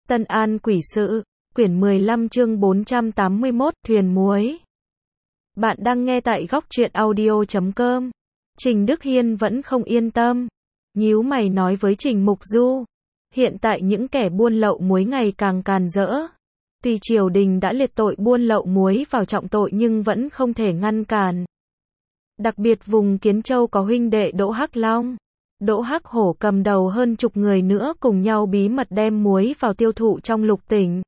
Tân An Quỷ Sự, quyển 15 chương 481, Thuyền Muối. Bạn đang nghe tại góc truyện audio.com. Trình Đức Hiên vẫn không yên tâm. Nhíu mày nói với Trình Mục Du. Hiện tại những kẻ buôn lậu muối ngày càng càn rỡ. Tuy triều đình đã liệt tội buôn lậu muối vào trọng tội nhưng vẫn không thể ngăn cản. Đặc biệt vùng Kiến Châu có huynh đệ Đỗ Hắc Long, Đỗ Hắc Hổ cầm đầu hơn chục người nữa cùng nhau bí mật đem muối vào tiêu thụ trong lục tỉnh.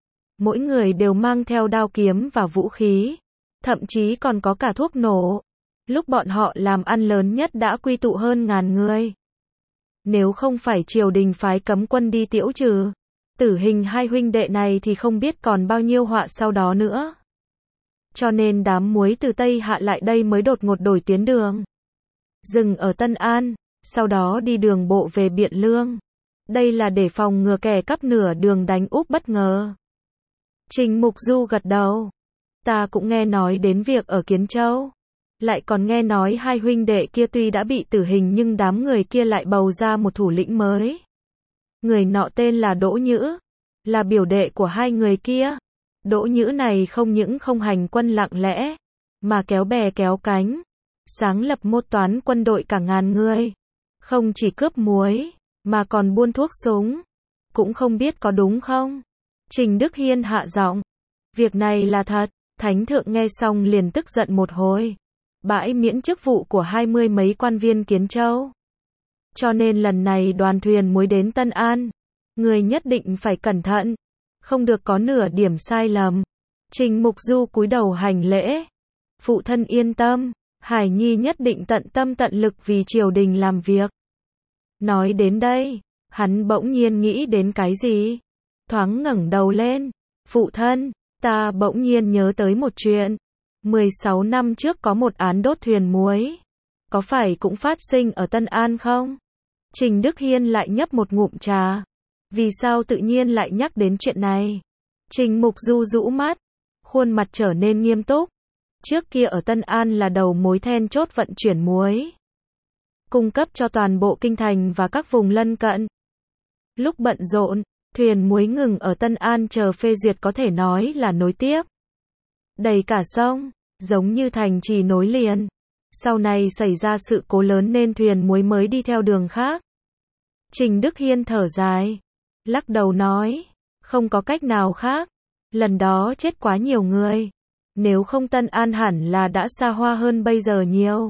Mỗi người đều mang theo đao kiếm và vũ khí, thậm chí còn có cả thuốc nổ. Lúc bọn họ làm ăn lớn nhất đã quy tụ hơn ngàn người. Nếu không phải triều đình phái cấm quân đi tiễu trừ tử hình hai huynh đệ này thì không biết còn bao nhiêu họa sau đó nữa. Cho nên đám muối từ Tây Hạ lại đây mới đột ngột đổi tuyến đường, dừng ở Tân An, sau đó đi đường bộ về Biện Lương. Đây là để phòng ngừa kẻ cắp nửa đường đánh úp bất ngờ. Trình Mục Du gật đầu. Ta cũng nghe nói đến việc ở Kiến Châu. Lại còn nghe nói hai huynh đệ kia tuy đã bị tử hình nhưng đám người kia lại bầu ra một thủ lĩnh mới. Người nọ tên là Đỗ Nhữ, là biểu đệ của hai người kia. Đỗ Nhữ này không những không hành quân lặng lẽ, mà kéo bè kéo cánh, sáng lập một toán quân đội cả ngàn người. Không chỉ cướp muối, mà còn buôn thuốc súng. Cũng không biết có đúng không? Trình Đức Hiên hạ giọng. Việc này là thật. Thánh thượng nghe xong liền tức giận một hồi. Bãi miễn chức vụ của 20 mấy quan viên Kiến Châu. Cho nên lần này đoàn thuyền muối đến Tân An, người nhất định phải cẩn thận, không được có nửa điểm sai lầm. Trình Mục Du cúi đầu hành lễ. Phụ thân yên tâm, Hải Nhi nhất định tận tâm tận lực vì triều đình làm việc. Nói đến đây, hắn bỗng nhiên nghĩ đến cái gì? Thoáng ngẩng đầu lên. Phụ thân, ta bỗng nhiên nhớ tới một chuyện. 16 năm trước có một án đốt thuyền muối. Có phải cũng phát sinh ở Tân An không? Trình Đức Hiên lại nhấp một ngụm trà. Vì sao tự nhiên lại nhắc đến chuyện này? Trình Mục Du rũ mắt, khuôn mặt trở nên nghiêm túc. Trước kia ở Tân An là đầu mối then chốt vận chuyển muối, cung cấp cho toàn bộ kinh thành và các vùng lân cận. Lúc bận rộn, thuyền muối ngừng ở Tân An chờ phê duyệt có thể nói là nối tiếp. Đầy cả sông, giống như thành trì nối liền. Sau này xảy ra sự cố lớn nên thuyền muối mới đi theo đường khác. Trình Đức Hiên thở dài, lắc đầu nói, không có cách nào khác. Lần đó chết quá nhiều người. Nếu không Tân An hẳn là đã xa hoa hơn bây giờ nhiều.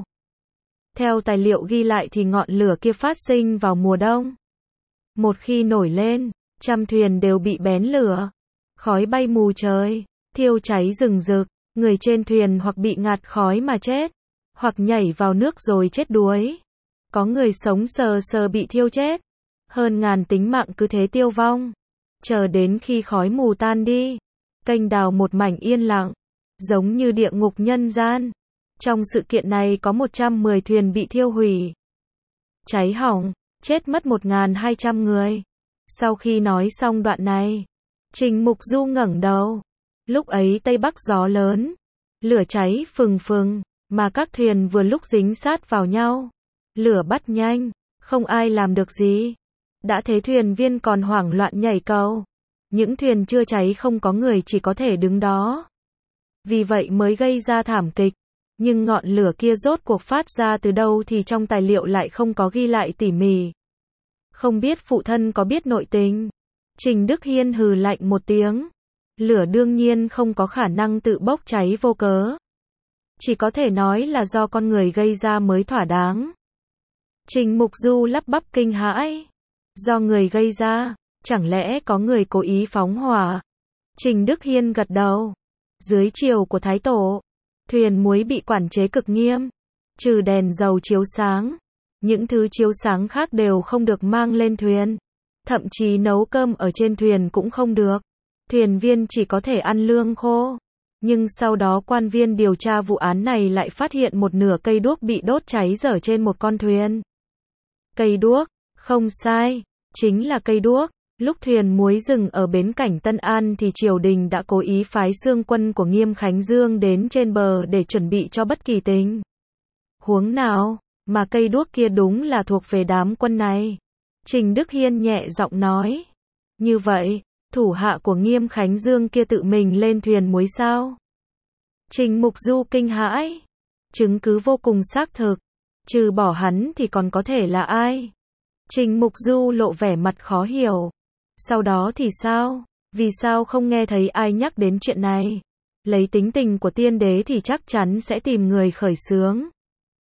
Theo tài liệu ghi lại thì ngọn lửa kia phát sinh vào mùa đông. Một khi nổi lên, trăm thuyền đều bị bén lửa. Khói bay mù trời, thiêu cháy rừng rực. Người trên thuyền hoặc bị ngạt khói mà chết, hoặc nhảy vào nước rồi chết đuối. Có người sống sờ sờ bị thiêu chết. Hơn ngàn tính mạng cứ thế tiêu vong. Chờ đến khi khói mù tan đi, kênh đào một mảnh yên lặng, giống như địa ngục nhân gian. Trong sự kiện này có 110 thuyền bị thiêu hủy, cháy hỏng, chết mất 1.200 người. Sau khi nói xong đoạn này, Trình Mục Du ngẩng đầu. Lúc ấy Tây Bắc gió lớn, lửa cháy phừng phừng, mà các thuyền vừa lúc dính sát vào nhau. Lửa bắt nhanh, không ai làm được gì. Đã thế thuyền viên còn hoảng loạn nhảy cầu. Những thuyền chưa cháy không có người chỉ có thể đứng đó. Vì vậy mới gây ra thảm kịch. Nhưng ngọn lửa kia rốt cuộc phát ra từ đâu thì trong tài liệu lại không có ghi lại tỉ mỉ. Không biết phụ thân có biết nội tình? Trình Đức Hiên hừ lạnh một tiếng. Lửa đương nhiên không có khả năng tự bốc cháy vô cớ. Chỉ có thể nói là do con người gây ra mới thỏa đáng. Trình Mục Du lắp bắp kinh hãi. Do người gây ra, chẳng lẽ có người cố ý phóng hỏa? Trình Đức Hiên gật đầu. Dưới triều của Thái Tổ, thuyền muối bị quản chế cực nghiêm. Trừ đèn dầu chiếu sáng, những thứ chiếu sáng khác đều không được mang lên thuyền. Thậm chí nấu cơm ở trên thuyền cũng không được. Thuyền viên chỉ có thể ăn lương khô. Nhưng sau đó quan viên điều tra vụ án này lại phát hiện một nửa cây đuốc bị đốt cháy dở trên một con thuyền. Cây đuốc, không sai, chính là cây đuốc. Lúc thuyền muối dừng ở bến cảnh Tân An thì triều đình đã cố ý phái xương quân của Nghiêm Khánh Dương đến trên bờ để chuẩn bị cho bất kỳ tình huống nào, mà cây đuốc kia đúng là thuộc về đám quân này. Trình Đức Hiên nhẹ giọng nói. Như vậy, Thủ hạ của Nghiêm Khánh Dương kia tự mình lên thuyền muối sao? Trình Mục Du kinh hãi. Chứng cứ vô cùng xác thực. Trừ bỏ hắn thì còn có thể là ai? Trình Mục Du lộ vẻ mặt khó hiểu. Sau đó thì sao? Vì sao không nghe thấy ai nhắc đến chuyện này? Lấy tính tình của tiên đế thì chắc chắn sẽ tìm người khởi xướng.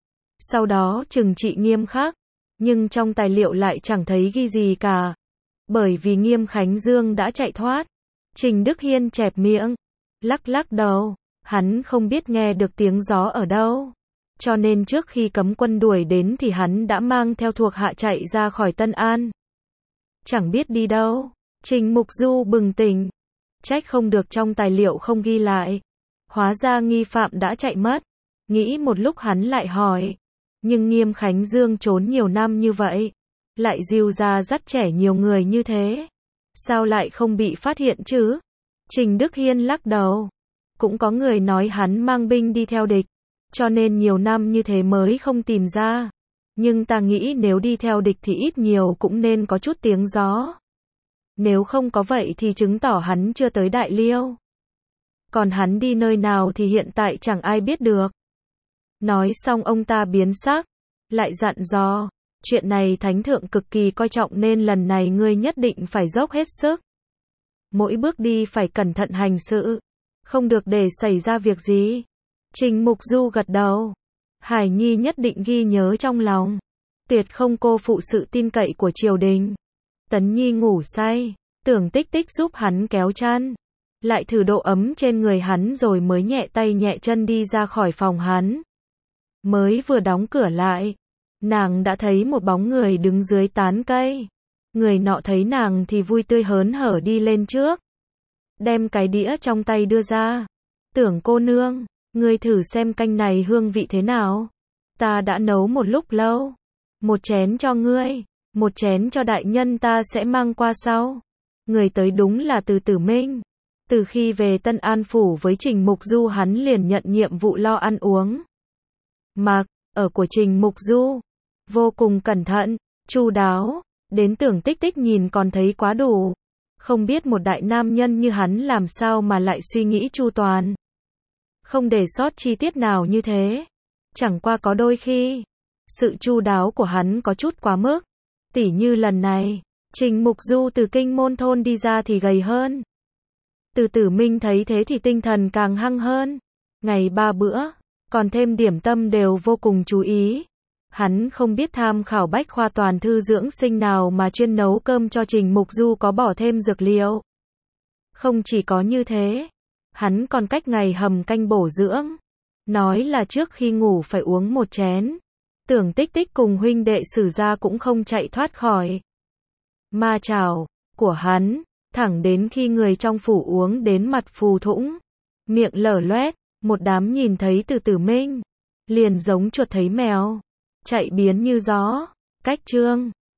Sau đó trừng trị nghiêm khắc. Nhưng trong tài liệu lại chẳng thấy ghi gì cả. Bởi vì Nghiêm Khánh Dương đã chạy thoát. Trình Đức Hiên chẹp miệng. Lắc lắc đầu. Hắn không biết nghe được tiếng gió ở đâu. Cho nên trước khi cấm quân đuổi đến thì hắn đã mang theo thuộc hạ chạy ra khỏi Tân An. Chẳng biết đi đâu. Trình Mục Du bừng tỉnh. Trách không được trong tài liệu không ghi lại. Hóa ra nghi phạm đã chạy mất. Nghĩ một lúc hắn lại hỏi. Nhưng Nghiêm Khánh Dương trốn nhiều năm như vậy. Lại dìu ra dắt trẻ nhiều người như thế. Sao lại không bị phát hiện chứ? Trình Đức Hiên lắc đầu. Cũng có người nói hắn mang binh đi theo địch. Cho nên nhiều năm như thế mới không tìm ra. Nhưng ta nghĩ nếu đi theo địch thì ít nhiều cũng nên có chút tiếng gió. Nếu không có vậy thì chứng tỏ hắn chưa tới Đại Liêu. Còn hắn đi nơi nào thì hiện tại chẳng ai biết được. Nói xong ông ta biến sắc. Lại dặn dò. Chuyện này thánh thượng cực kỳ coi trọng nên lần này ngươi nhất định phải dốc hết sức. Mỗi bước đi phải cẩn thận hành sự. Không được để xảy ra việc gì. Trình Mục Du gật đầu. Hải Nhi nhất định ghi nhớ trong lòng. Tuyệt không cô phụ sự tin cậy của triều đình. Tấn Nhi ngủ say. Tưởng Tích Tích giúp hắn kéo chăn. Lại thử độ ấm trên người hắn rồi mới nhẹ tay nhẹ chân đi ra khỏi phòng hắn. Mới vừa đóng cửa lại. Nàng đã thấy một bóng người đứng dưới tán cây. Người nọ thấy nàng thì vui tươi hớn hở đi lên trước. Đem cái đĩa trong tay đưa ra. Tưởng cô nương, ngươi thử xem canh này hương vị thế nào. Ta đã nấu một lúc lâu. Một chén cho ngươi, một chén cho đại nhân ta sẽ mang qua sau. Người tới đúng là Từ Tử Minh. Từ khi về Tân An Phủ với Trình Mục Du hắn liền nhận nhiệm vụ lo ăn uống. Mặc, ở của Trình Mục Du. Vô cùng cẩn thận, chu đáo. Đến Tưởng Tích Tích nhìn còn thấy quá đủ. Không biết một đại nam nhân như hắn làm sao mà lại suy nghĩ chu toàn. Không để sót chi tiết nào như thế. Chẳng qua có đôi khi, sự chu đáo của hắn có chút quá mức. Tỉ như lần này, Trình Mục Du từ Kinh Môn Thôn đi ra thì gầy hơn. Từ Tử Minh thấy thế thì tinh thần càng hăng hơn. Ngày 3 bữa, còn thêm điểm tâm đều vô cùng chú ý. Hắn không biết tham khảo bách khoa toàn thư dưỡng sinh nào mà chuyên nấu cơm cho Trình Mục Du có bỏ thêm dược liệu. Không chỉ có như thế, hắn còn cách ngày hầm canh bổ dưỡng. Nói là trước khi ngủ phải uống một chén. Tưởng Tích Tích cùng huynh đệ Sử gia cũng không chạy thoát khỏi ma chảo của hắn, thẳng đến khi người trong phủ uống đến mặt phù thủng, miệng lở loét, một đám nhìn thấy Từ Tử Minh, liền giống chuột thấy mèo, chạy biến như gió. Cách chương